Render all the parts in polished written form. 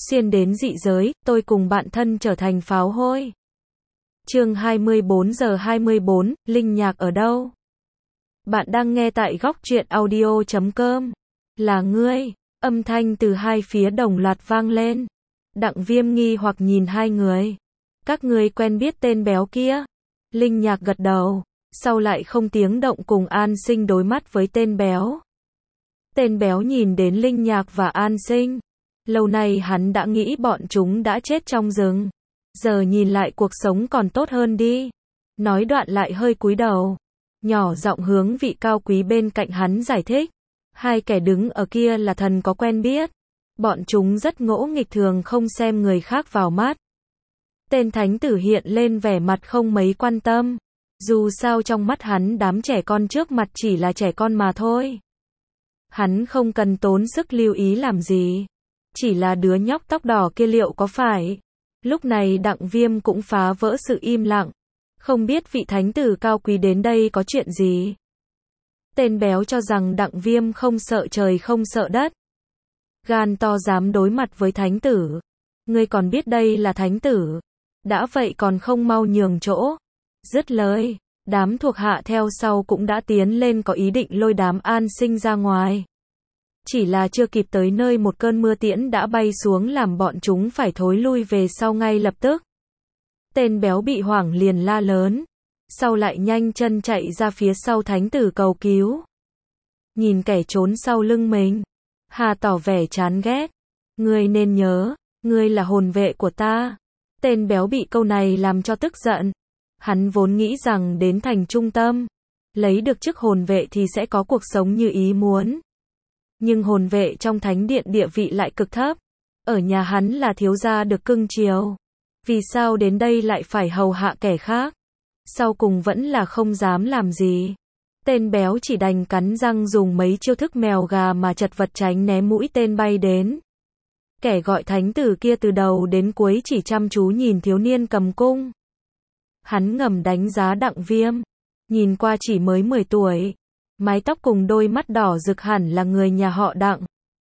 xuyên đến dị giới, tôi cùng bạn thân trở thành pháo hôi. Chương 24 giờ 24, Linh Nhạc ở đâu? Bạn đang nghe tại góc truyện audio.com. Là ngươi, âm thanh từ hai phía đồng loạt vang lên. Đặng Viêm nghi hoặc nhìn hai người. Các ngươi quen biết tên béo kia? Linh Nhạc gật đầu, sau lại không tiếng động cùng An Sinh đối mắt với tên béo. Tên béo nhìn đến Linh Nhạc và An Sinh. Lâu nay hắn đã nghĩ bọn chúng đã chết trong rừng. Giờ nhìn lại cuộc sống còn tốt hơn đi. Nói đoạn lại hơi cúi đầu. Nhỏ giọng hướng vị cao quý bên cạnh hắn giải thích. Hai kẻ đứng ở kia là thần có quen biết. Bọn chúng rất ngỗ nghịch, thường không xem người khác vào mắt. Tên thánh tử hiện lên vẻ mặt không mấy quan tâm. Dù sao trong mắt hắn đám trẻ con trước mặt chỉ là trẻ con mà thôi. Hắn không cần tốn sức lưu ý làm gì. Chỉ là đứa nhóc tóc đỏ kia liệu có phải. Lúc này Đặng Viêm cũng phá vỡ sự im lặng. Không biết vị thánh tử cao quý đến đây có chuyện gì. Tên béo cho rằng Đặng Viêm không sợ trời không sợ đất. Gan to dám đối mặt với thánh tử. Ngươi còn biết đây là thánh tử. Đã vậy còn không mau nhường chỗ. Dứt lời, đám thuộc hạ theo sau cũng đã tiến lên có ý định lôi đám An Sinh ra ngoài. Chỉ là chưa kịp tới nơi một cơn mưa tiễn đã bay xuống làm bọn chúng phải thối lui về sau ngay lập tức. Tên béo bị hoảng liền la lớn. Sau lại nhanh chân chạy ra phía sau thánh tử cầu cứu. Nhìn kẻ trốn sau lưng mình. Hà tỏ vẻ chán ghét. Ngươi nên nhớ, ngươi là hồn vệ của ta. Tên béo bị câu này làm cho tức giận. Hắn vốn nghĩ rằng đến thành trung tâm, lấy được chức hồn vệ thì sẽ có cuộc sống như ý muốn. Nhưng hồn vệ trong thánh điện địa vị lại cực thấp. Ở nhà hắn là thiếu gia được cưng chiều. Vì sao đến đây lại phải hầu hạ kẻ khác? Sau cùng vẫn là không dám làm gì. Tên béo chỉ đành cắn răng dùng mấy chiêu thức mèo gà mà chật vật tránh né mũi tên bay đến. Kẻ gọi thánh tử kia từ đầu đến cuối chỉ chăm chú nhìn thiếu niên cầm cung. Hắn ngầm đánh giá Đặng Viêm. Nhìn qua chỉ mới 10 tuổi. Mái tóc cùng đôi mắt đỏ rực hẳn là người nhà họ Đặng.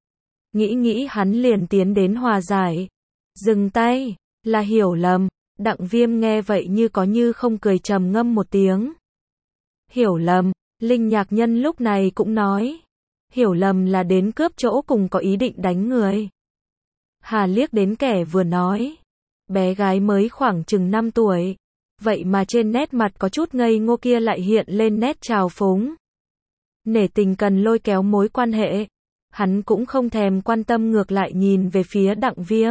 Nghĩ hắn liền tiến đến hòa giải. Dừng tay, là hiểu lầm. Đặng Viêm nghe vậy như có như không cười trầm ngâm một tiếng. Hiểu lầm, Linh Nhạc Nhân lúc này cũng nói. Hiểu lầm là đến cướp chỗ cùng có ý định đánh người. Hà liếc đến kẻ vừa nói. Bé gái mới khoảng chừng 5 tuổi. Vậy mà trên nét mặt có chút ngây ngô kia lại hiện lên nét trào phúng. Nể tình cần lôi kéo mối quan hệ. Hắn cũng không thèm quan tâm, ngược lại nhìn về phía Đặng Viêm.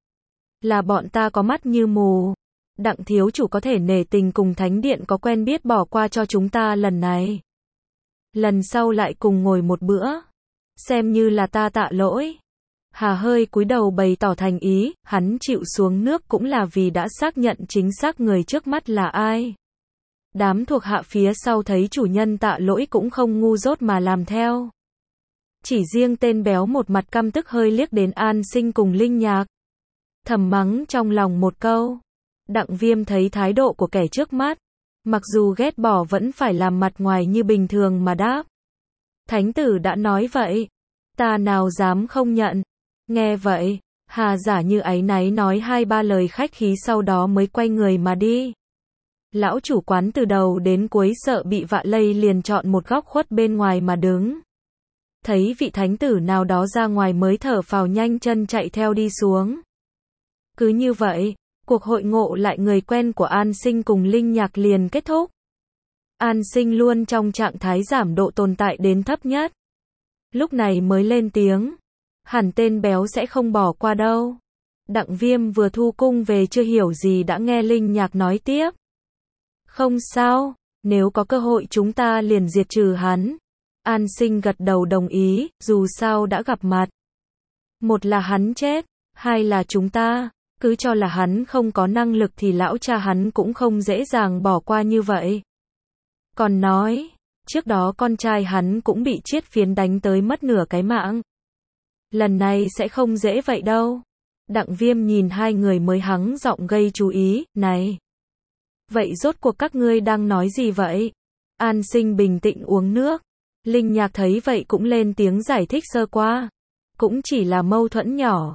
Là bọn ta có mắt như mù. Đặng thiếu chủ có thể nể tình cùng thánh điện có quen biết bỏ qua cho chúng ta lần này. Lần sau lại cùng ngồi một bữa. Xem như là ta tạ lỗi. Hà hơi cúi đầu bày tỏ thành ý, hắn chịu xuống nước cũng là vì đã xác nhận chính xác người trước mắt là ai. Đám thuộc hạ phía sau thấy chủ nhân tạ lỗi cũng không ngu dốt mà làm theo. Chỉ riêng tên béo một mặt căm tức hơi liếc đến An Sinh cùng Linh Nhạc. Thầm mắng trong lòng một câu. Đặng Viêm thấy thái độ của kẻ trước mắt. Mặc dù ghét bỏ vẫn phải làm mặt ngoài như bình thường mà đáp. Thánh tử đã nói vậy. Ta nào dám không nhận. Nghe vậy, Hà giả như áy náy nói 2-3 lời khách khí sau đó mới quay người mà đi. Lão chủ quán từ đầu đến cuối sợ bị vạ lây liền chọn một góc khuất bên ngoài mà đứng. Thấy vị thánh tử nào đó ra ngoài mới thở phào nhanh chân chạy theo đi xuống. Cứ như vậy, cuộc hội ngộ lại người quen của An Sinh cùng Linh Nhạc liền kết thúc. An Sinh luôn trong trạng thái giảm độ tồn tại đến thấp nhất. Lúc này mới lên tiếng. Hẳn tên béo sẽ không bỏ qua đâu. Đặng Viêm vừa thu cung về chưa hiểu gì đã nghe Linh Nhạc nói tiếp. Không sao, nếu có cơ hội chúng ta liền diệt trừ hắn. An Sinh gật đầu đồng ý, dù sao đã gặp mặt. Một là hắn chết, hai là chúng ta. Cứ cho là hắn không có năng lực thì lão cha hắn cũng không dễ dàng bỏ qua như vậy. Còn nói, trước đó con trai hắn cũng bị chiết phiến đánh tới mất nửa cái mạng. Lần này sẽ không dễ vậy đâu. Đặng Viêm nhìn hai người mới hắng giọng gây chú ý, này. Vậy rốt cuộc các ngươi đang nói gì vậy? An Sinh bình tĩnh uống nước. Linh Nhạc thấy vậy cũng lên tiếng giải thích sơ qua. Cũng chỉ là mâu thuẫn nhỏ.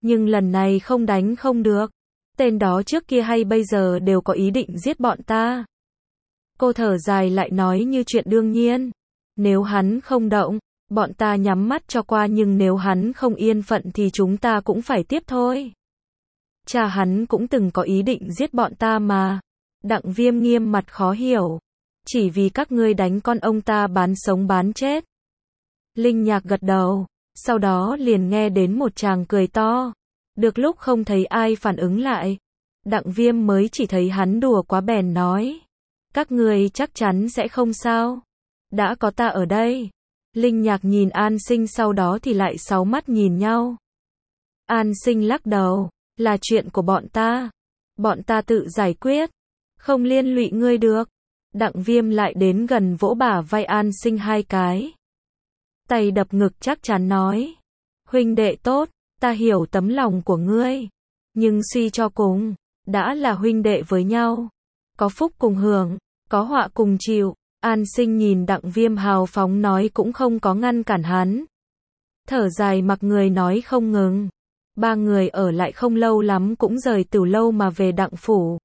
Nhưng lần này không đánh không được. Tên đó trước kia hay bây giờ đều có ý định giết bọn ta. Cô thở dài lại nói như chuyện đương nhiên. Nếu hắn không động, bọn ta nhắm mắt cho qua, nhưng nếu hắn không yên phận thì chúng ta cũng phải tiếp thôi. Cha hắn cũng từng có ý định giết bọn ta mà. Đặng Viêm nghiêm mặt khó hiểu. Chỉ vì các ngươi đánh con ông ta bán sống bán chết. Linh Nhạc gật đầu, sau đó liền nghe đến một tràng cười to. Được lúc không thấy ai phản ứng lại, Đặng Viêm mới chỉ thấy hắn đùa quá bèn nói. Các ngươi chắc chắn sẽ không sao. Đã có ta ở đây. Linh Nhạc nhìn An Sinh, sau đó thì lại sáu mắt nhìn nhau. An Sinh lắc đầu, là chuyện của bọn ta. Bọn ta tự giải quyết. Không liên lụy ngươi được. Đặng Viêm lại đến gần vỗ bả vai An Sinh 2 cái. Tay đập ngực chắc chắn nói. Huynh đệ tốt, ta hiểu tấm lòng của ngươi. Nhưng suy cho cùng, đã là huynh đệ với nhau. Có phúc cùng hưởng, có họa cùng chịu. An Sinh nhìn Đặng Viêm hào phóng nói cũng không có ngăn cản hắn. Thở dài mặc người nói không ngừng. 3 người ở lại không lâu lắm cũng rời Tửu Lâu mà về Đặng phủ.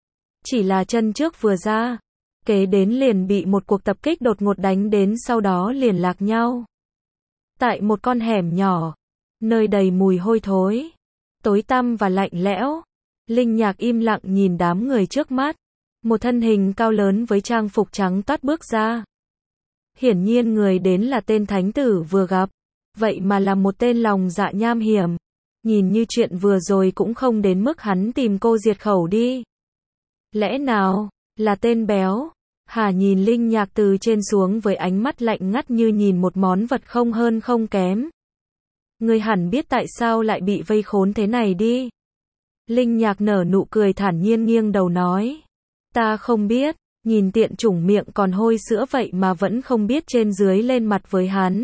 Chỉ là chân trước vừa ra, kế đến liền bị một cuộc tập kích đột ngột đánh đến, sau đó liền lạc nhau. Tại một con hẻm nhỏ, nơi đầy mùi hôi thối, tối tăm và lạnh lẽo, Linh Nhạc im lặng nhìn đám người trước mắt. Một thân hình cao lớn với trang phục trắng toát bước ra. Hiển nhiên người đến là tên thánh tử vừa gặp, vậy mà là một tên lòng dạ nham hiểm. Nhìn như chuyện vừa rồi cũng không đến mức hắn tìm cô diệt khẩu đi. Lẽ nào là tên béo? Hà nhìn Linh Nhạc từ trên xuống với ánh mắt lạnh ngắt như nhìn một món vật không hơn không kém. Ngươi hẳn biết tại sao lại bị vây khốn thế này đi. Linh Nhạc nở nụ cười thản nhiên nghiêng đầu nói. Ta không biết, nhìn tiện chủng miệng còn hôi sữa vậy mà vẫn không biết trên dưới lên mặt với hắn.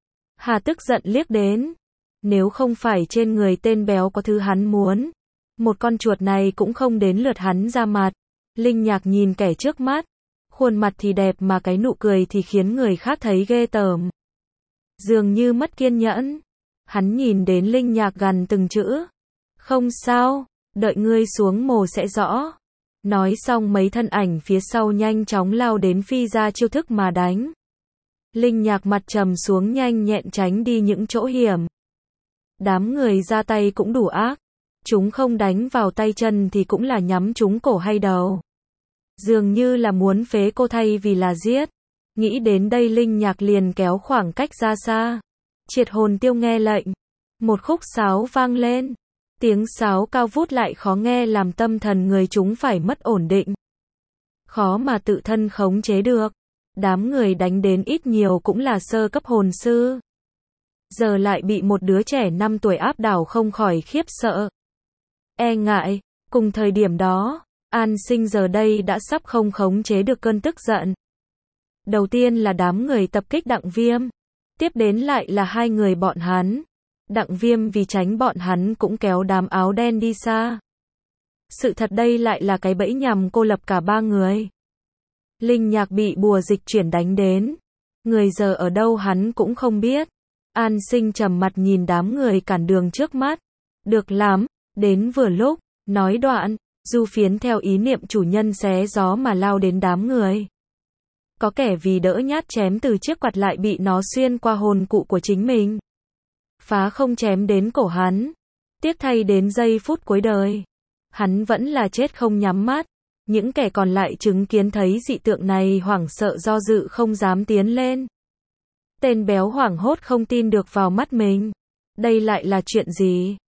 Hà tức giận liếc đến. Nếu không phải trên người tên béo có thứ hắn muốn, một con chuột này cũng không đến lượt hắn ra mặt. Linh Nhạc nhìn kẻ trước mắt. Khuôn mặt thì đẹp mà cái nụ cười thì khiến người khác thấy ghê tởm. Dường như mất kiên nhẫn. Hắn nhìn đến Linh Nhạc gằn từng chữ. Không sao, đợi ngươi xuống mồ sẽ rõ. Nói xong mấy thân ảnh phía sau nhanh chóng lao đến phi ra chiêu thức mà đánh. Linh Nhạc mặt trầm xuống nhanh nhẹn tránh đi những chỗ hiểm. Đám người ra tay cũng đủ ác. Chúng không đánh vào tay chân thì cũng là nhắm trúng cổ hay đầu. Dường như là muốn phế cô thay vì là giết. Nghĩ đến đây Linh Nhạc liền kéo khoảng cách ra xa. Triệt hồn tiêu nghe lệnh. Một khúc sáo vang lên. Tiếng sáo cao vút lại khó nghe làm tâm thần người chúng phải mất ổn định. Khó mà tự thân khống chế được. Đám người đánh đến ít nhiều cũng là sơ cấp hồn sư. Giờ lại bị một đứa trẻ 5 tuổi áp đảo không khỏi khiếp sợ. E ngại, cùng thời điểm đó, An Sinh giờ đây đã sắp không khống chế được cơn tức giận. Đầu tiên là đám người tập kích Đặng Viêm. Tiếp đến lại là 2 người bọn hắn. Đặng Viêm vì tránh bọn hắn cũng kéo đám áo đen đi xa. Sự thật đây lại là cái bẫy nhằm cô lập cả 3 người. Linh Nhạc bị bùa dịch chuyển đánh đến. Người giờ ở đâu hắn cũng không biết. An Sinh trầm mặt nhìn đám người cản đường trước mắt. Được lắm, đến vừa lúc, nói đoạn, du phiến theo ý niệm chủ nhân xé gió mà lao đến đám người. Có kẻ vì đỡ nhát chém từ chiếc quạt lại bị nó xuyên qua hồn cụ của chính mình. Phá không chém đến cổ hắn. Tiếc thay đến giây phút cuối đời. Hắn vẫn là chết không nhắm mắt. Những kẻ còn lại chứng kiến thấy dị tượng này hoảng sợ do dự không dám tiến lên. Tên béo hoảng hốt không tin được vào mắt mình. Đây lại là chuyện gì?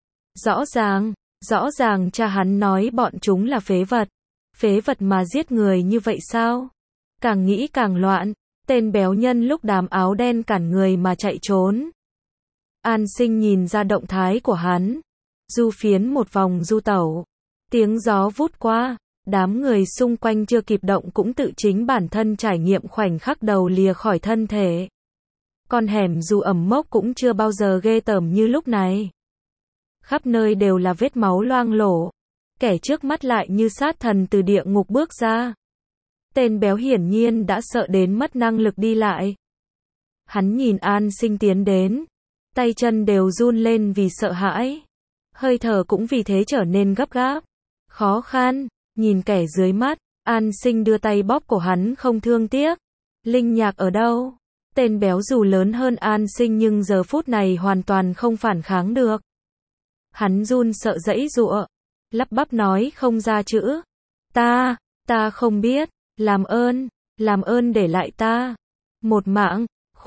Rõ ràng cha hắn nói bọn chúng là phế vật. Phế vật mà giết người như vậy sao? Càng nghĩ càng loạn. Tên béo nhân lúc đám áo đen cản người mà chạy trốn. An Sinh nhìn ra động thái của hắn. Du phiến một vòng du tẩu. Tiếng gió vút qua. Đám người xung quanh chưa kịp động cũng tự chính bản thân trải nghiệm khoảnh khắc đầu lìa khỏi thân thể. Con hẻm dù ẩm mốc cũng chưa bao giờ ghê tởm như lúc này. Khắp nơi đều là vết máu loang lổ. Kẻ trước mắt lại như sát thần từ địa ngục bước ra. Tên béo hiển nhiên đã sợ đến mất năng lực đi lại. Hắn nhìn An Sinh tiến đến. Tay chân đều run lên vì sợ hãi. Hơi thở cũng vì thế trở nên gấp gáp, khó khăn, nhìn kẻ dưới mắt, An Sinh đưa tay bóp cổ hắn không thương tiếc. Linh Nhạc ở đâu? Tên béo dù lớn hơn An Sinh nhưng giờ phút này hoàn toàn không phản kháng được. Hắn run sợ giãy giụa, lắp bắp nói không ra chữ. Ta không biết, làm ơn để lại ta. Một mạng,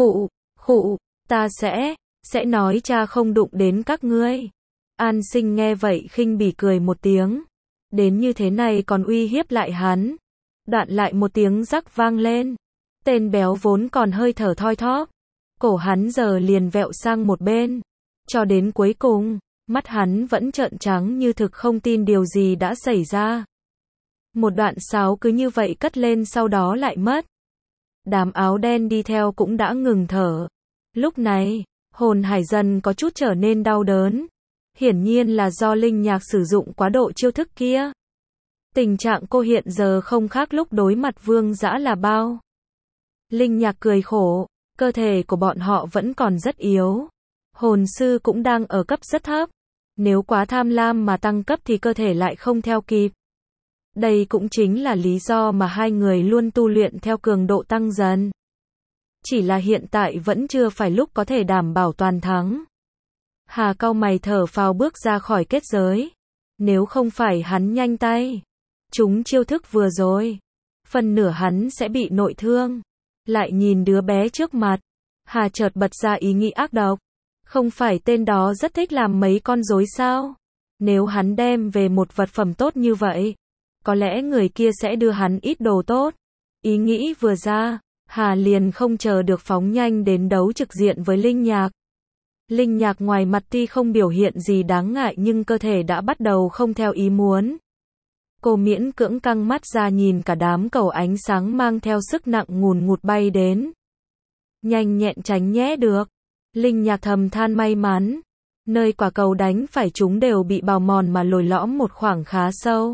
khụ, ta sẽ nói cha không đụng đến các ngươi. An Sinh nghe vậy khinh bỉ cười một tiếng. Đến như thế này còn uy hiếp lại hắn. Đoạn lại một tiếng rắc vang lên. Tên béo vốn còn hơi thở thoi thóp. Cổ hắn giờ liền vẹo sang một bên. Cho đến cuối cùng, mắt hắn vẫn trợn trắng như thực không tin điều gì đã xảy ra. Một đoạn sáo cứ như vậy cất lên sau đó lại mất. Đám áo đen đi theo cũng đã ngừng thở. Lúc này, hồn Hải dần có chút trở nên đau đớn. Hiển nhiên là do Linh Nhạc sử dụng quá độ chiêu thức kia. Tình trạng cô hiện giờ không khác lúc đối mặt Vương Dã là bao. Linh Nhạc cười khổ, cơ thể của bọn họ vẫn còn rất yếu. Hồn sư cũng đang ở cấp rất thấp. Nếu quá tham lam mà tăng cấp thì cơ thể lại không theo kịp. Đây cũng chính là lý do mà hai người luôn tu luyện theo cường độ tăng dần. Chỉ là hiện tại vẫn chưa phải lúc có thể đảm bảo toàn thắng. Hà cau mày thở phào bước ra khỏi kết giới. Nếu không phải hắn nhanh tay, chúng chiêu thức vừa rồi, phần nửa hắn sẽ bị nội thương. Lại nhìn đứa bé trước mặt, Hà chợt bật ra ý nghĩ ác độc. Không phải tên đó rất thích làm mấy con rối sao? Nếu hắn đem về một vật phẩm tốt như vậy, có lẽ người kia sẽ đưa hắn ít đồ tốt. Ý nghĩ vừa ra, Hà liền không chờ được phóng nhanh đến đấu trực diện với Linh Nhạc. Linh Nhạc ngoài mặt tuy không biểu hiện gì đáng ngại nhưng cơ thể đã bắt đầu không theo ý muốn. Cô miễn cưỡng căng mắt ra nhìn cả đám cầu ánh sáng mang theo sức nặng ngùn ngụt bay đến. Nhanh nhẹn tránh nhé được. Linh Nhạc thầm than may mắn. Nơi quả cầu đánh phải chúng đều bị bào mòn mà lồi lõm một khoảng khá sâu.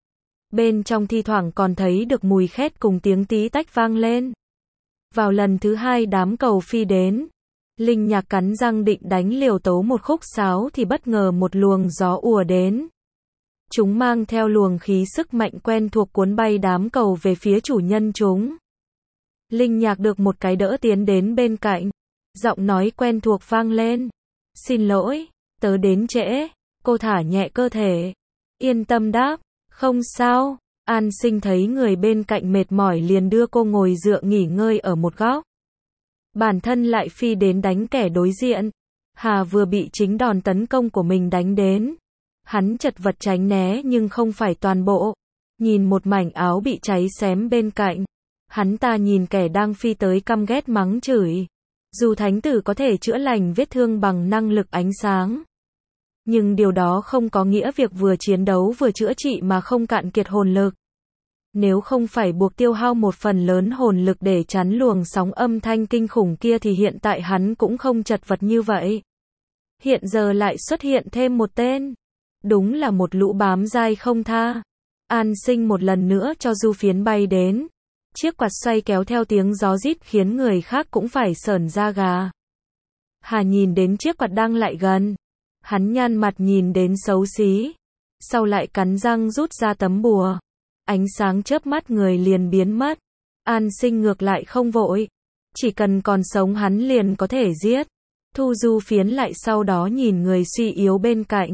Bên trong thi thoảng còn thấy được mùi khét cùng tiếng tí tách vang lên. Vào lần thứ hai đám cầu phi đến. Linh Nhạc cắn răng định đánh liều tấu một khúc sáo thì bất ngờ một luồng gió ùa đến. Chúng mang theo luồng khí sức mạnh quen thuộc cuốn bay đám cầu về phía chủ nhân chúng. Linh Nhạc được một cái đỡ tiến đến bên cạnh. Giọng nói quen thuộc vang lên. Xin lỗi, tớ đến trễ. Cô thả nhẹ cơ thể. Yên tâm đáp. Không sao. An Sinh thấy người bên cạnh mệt mỏi liền đưa cô ngồi dựa nghỉ ngơi ở một góc. Bản thân lại phi đến đánh kẻ đối diện. Hà vừa bị chính đòn tấn công của mình đánh đến. Hắn chật vật tránh né nhưng không phải toàn bộ. Nhìn một mảnh áo bị cháy xém bên cạnh. Hắn ta nhìn kẻ đang phi tới căm ghét mắng chửi. Dù thánh tử có thể chữa lành vết thương bằng năng lực ánh sáng. Nhưng điều đó không có nghĩa việc vừa chiến đấu vừa chữa trị mà không cạn kiệt hồn lực. Nếu không phải buộc tiêu hao một phần lớn hồn lực để chắn luồng sóng âm thanh kinh khủng kia thì hiện tại hắn cũng không chật vật như vậy. Hiện giờ lại xuất hiện thêm một tên. Đúng là một lũ bám dai không tha. An Sinh một lần nữa cho du phiến bay đến. Chiếc quạt xoay kéo theo tiếng gió rít khiến người khác cũng phải sởn da gà. Hà nhìn đến chiếc quạt đang lại gần. Hắn nhăn mặt nhìn đến xấu xí. Sau lại cắn răng rút ra tấm bùa. Ánh sáng chớp mắt người liền biến mất. An Sinh ngược lại không vội. Chỉ cần còn sống hắn liền có thể giết. Thu du phiến lại sau đó nhìn người suy yếu bên cạnh.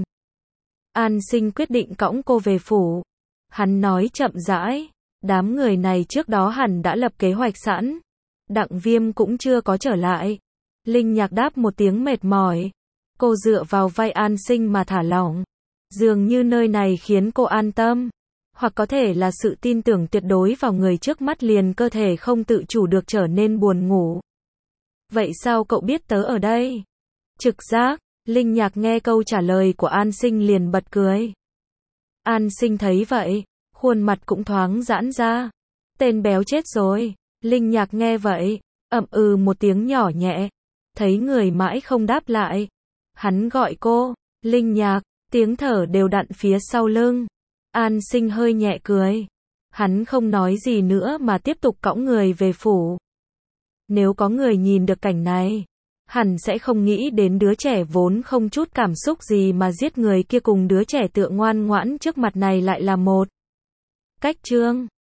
An Sinh quyết định cõng cô về phủ. Hắn nói chậm rãi. Đám người này trước đó hẳn đã lập kế hoạch sẵn. Đặng Viêm cũng chưa có trở lại. Linh Nhạc đáp một tiếng mệt mỏi. Cô dựa vào vai An Sinh mà thả lỏng. Dường như nơi này khiến cô an tâm. Hoặc có thể là sự tin tưởng tuyệt đối vào người trước mắt liền cơ thể không tự chủ được trở nên buồn ngủ. Vậy sao cậu biết tớ ở đây? Trực giác. Linh Nhạc nghe câu trả lời của An Sinh liền bật cười. An Sinh thấy vậy, khuôn mặt cũng thoáng giãn ra. Tên béo chết rồi. Linh Nhạc nghe vậy, ậm ừ một tiếng nhỏ nhẹ. Thấy người mãi không đáp lại. Hắn gọi cô, Linh Nhạc, tiếng thở đều đặn phía sau lưng. An Sinh hơi nhẹ cười. Hắn không nói gì nữa mà tiếp tục cõng người về phủ. Nếu có người nhìn được cảnh này, hẳn sẽ không nghĩ đến đứa trẻ vốn không chút cảm xúc gì mà giết người kia cùng đứa trẻ tựa ngoan ngoãn trước mặt này lại là một cách trương.